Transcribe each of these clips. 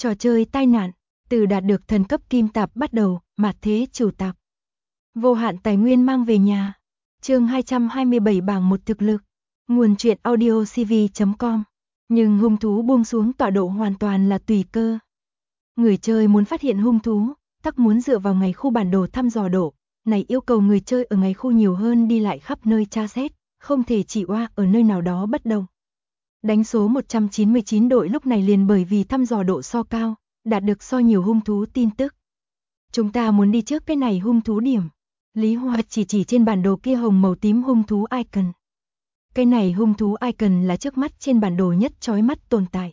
Trò chơi tai nạn, từ đạt được thần cấp kim tạp bắt đầu, mạt thế chủ tạp. Vô hạn tài nguyên mang về nhà. Chương 227 bảng một thực lực. Nguồn truyện audio cv.com. Nhưng hung thú buông xuống tọa độ hoàn toàn là tùy cơ. Người chơi muốn phát hiện hung thú, tắc muốn dựa vào ngày khu bản đồ thăm dò độ. Này yêu cầu người chơi ở ngày khu nhiều hơn đi lại khắp nơi tra xét, không thể chỉ oa ở nơi nào đó bất động. Đánh số 199 đội lúc này liền bởi vì thăm dò độ so cao, đạt được so nhiều hung thú tin tức. Chúng ta muốn đi trước cái này hung thú điểm. Lý Hoa chỉ trên bản đồ kia hồng màu tím hung thú icon. Cái này hung thú icon là trước mắt trên bản đồ nhất chói mắt tồn tại.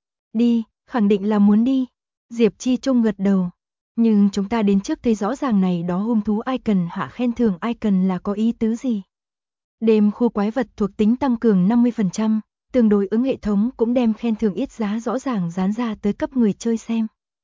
Đi, khẳng định là muốn đi. Diệp Chi Trung gật đầu. Nhưng chúng ta đến trước thấy rõ ràng này đó hung thú icon hạ khen thưởng icon là có ý tứ gì. Đêm khu quái vật thuộc tính tăng cường 50%, tương đối ứng hệ thống cũng đem khen thưởng ít giá rõ ràng dán ra tới cấp người chơi xem.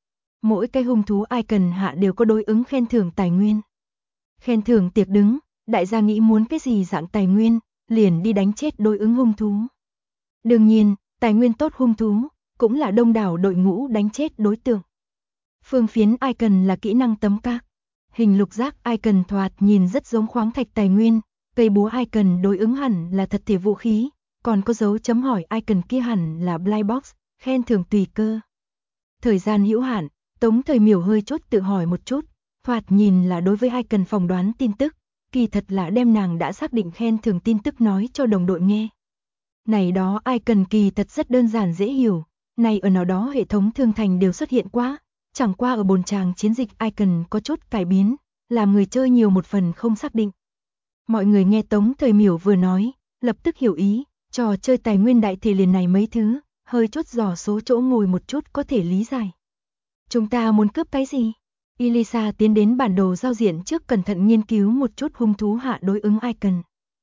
Mỗi cái hung thú icon hạ đều có đối ứng khen thưởng tài nguyên. Khen thưởng tiệc đứng, đại gia nghĩ muốn cái gì dạng tài nguyên, liền đi đánh chết đối ứng hung thú. Đương nhiên, tài nguyên tốt hung thú, cũng là đông đảo đội ngũ đánh chết đối tượng. Phương phiến icon là kỹ năng tấm các. Hình lục giác icon thoạt nhìn rất giống khoáng thạch tài nguyên, cây búa icon đối ứng hẳn là thật thể vũ khí, còn có dấu chấm hỏi icon kia hẳn là blind box, khen thưởng tùy cơ. Thời gian hữu hạn, Tống Thời Miểu hơi chốt tự hỏi một chút, thoạt nhìn là đối với icon phỏng đoán tin tức, kỳ thật là đem nàng đã xác định khen thưởng tin tức nói cho đồng đội nghe. Này đó icon kỳ thật rất đơn giản dễ hiểu, này ở nào đó hệ thống thương thành đều xuất hiện quá, chẳng qua ở bồn tràng chiến dịch icon có chút cải biến, làm người chơi nhiều một phần không xác định. Mọi người nghe Tống Thời Miểu vừa nói, lập tức hiểu ý, trò chơi tài nguyên đại thể liền này mấy thứ, hơi chút dò số chỗ ngồi một chút có thể lý giải. Chúng ta muốn cướp cái gì? Elisa tiến đến bản đồ giao diện trước cẩn thận nghiên cứu một chút hung thú hạ đối ứng icon.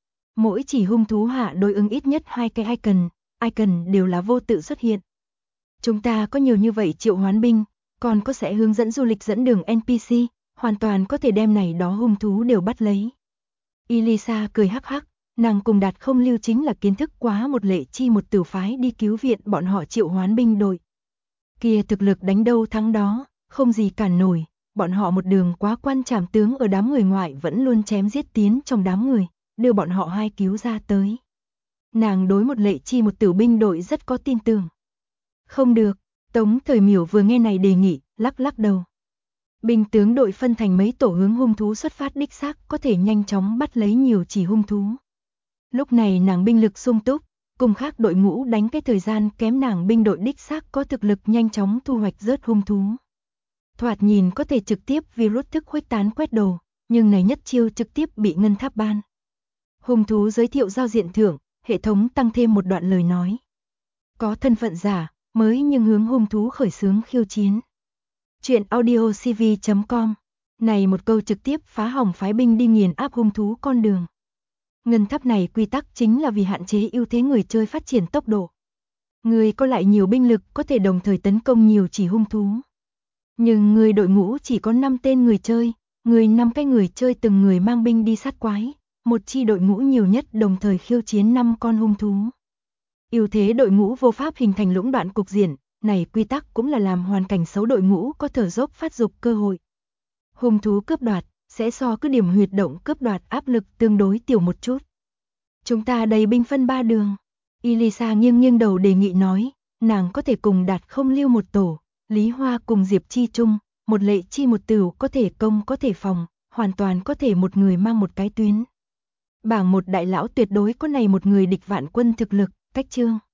Mỗi chỉ hung thú hạ đối ứng ít nhất 2 cái icon đều là vô tự xuất hiện. Chúng ta có nhiều như vậy triệu hoán binh, còn có sẽ hướng dẫn du lịch dẫn đường NPC, hoàn toàn có thể đem này đó hung thú đều bắt lấy. Elisa cười hắc hắc, nàng cùng Đạt không lưu chính là kiến thức quá một lệ chi một tử phái đi cứu viện bọn họ triệu hoán binh đội. Kia thực lực đánh đâu thắng đó, không gì cản nổi, bọn họ một đường quá quan trảm tướng ở đám người ngoại vẫn luôn chém giết tiến trong đám người, đưa bọn họ hai cứu ra tới. Nàng đối một lệ chi một tử binh đội rất có tin tưởng. Không được, Tống Thời Miểu vừa nghe này đề nghị, lắc đầu. Binh tướng đội phân thành mấy tổ hướng hung thú xuất phát đích xác có thể nhanh chóng bắt lấy nhiều chỉ hung thú. Lúc này nàng binh lực sung túc, cùng khác đội ngũ đánh cái thời gian kém nàng binh đội đích xác có thực lực nhanh chóng thu hoạch rớt hung thú. Thoạt nhìn có thể trực tiếp virus thức khuếch tán quét đồ, nhưng này nhất chiêu trực tiếp bị ngân tháp ban. Hung thú giới thiệu giao diện thưởng, hệ thống tăng thêm một đoạn lời nói. Có thân phận giả, mới nhưng hướng hung thú khởi xướng khiêu chiến. Chuyện audio cv.com. Này một câu trực tiếp phá hỏng phái binh đi nghiền áp hung thú con đường. Ngân tháp này quy tắc chính là vì hạn chế ưu thế người chơi phát triển tốc độ. Người có lại nhiều binh lực có thể đồng thời tấn công nhiều chỉ hung thú. Nhưng người đội ngũ chỉ có 5 tên người chơi, 5 cái người chơi từng người mang binh đi sát quái, một chi đội ngũ nhiều nhất đồng thời khiêu chiến 5 con hung thú. Ưu thế đội ngũ vô pháp hình thành lũng đoạn cục diện, này quy tắc cũng là làm hoàn cảnh xấu đội ngũ có thở dốc phát dục cơ hội. Hung thú cướp đoạt sẽ so cứ điểm huyệt động cướp đoạt áp lực tương đối tiểu một chút. Chúng ta đầy binh phân 3 đường. Elisa nghiêng đầu đề nghị nói, nàng có thể cùng Đạt không lưu một tổ, Lý Hoa cùng Diệp Chi Trung, một lệ chi một tửu có thể công có thể phòng, hoàn toàn có thể một người mang một cái tuyến. Bảng một đại lão tuyệt đối có này một người địch vạn quân thực lực, cách chương.